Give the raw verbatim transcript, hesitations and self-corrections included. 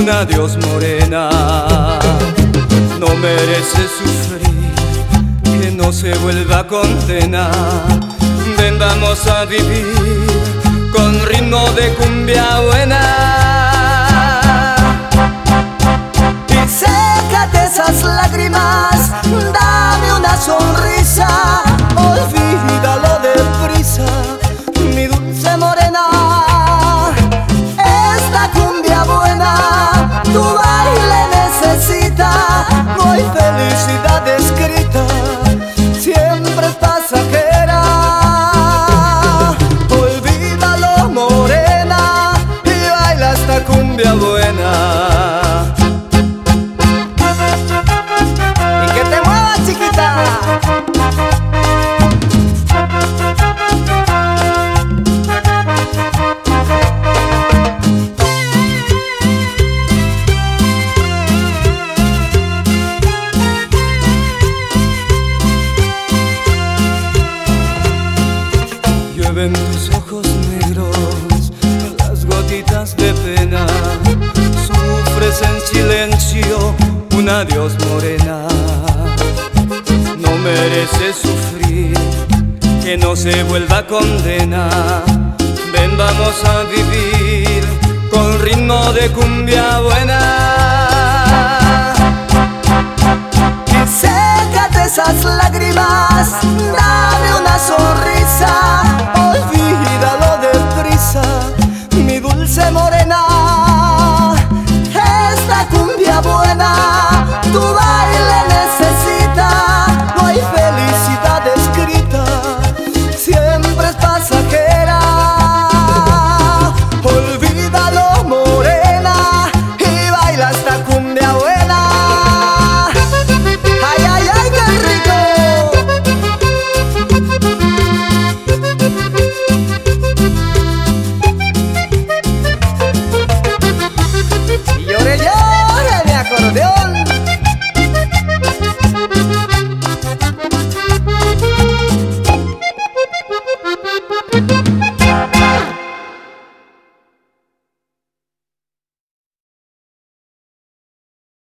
un adiós morena. No merece sufrir, que no se vuelva a condenar. Ven, vamos a vivir con ritmo de cumbia buena. Y sécate esas lágrimas, dame una sonrisa, olvídalo deprisa, mi dulce morena. Esta cumbia buena, tu baile necesita, no hay felicidad escrita, siempre pasajera. Olvídalo morena y baila esta cumbia buena. En tus ojos negros las gotitas de pena, sufres en silencio un adiós morena. No mereces sufrir, que no se vuelva condena. Ven, vamos a vivir con ritmo de cumbia buena. Y sécate esas lágrimas, dame una sonrisa, olvídalo deprisa, mi dulce morena.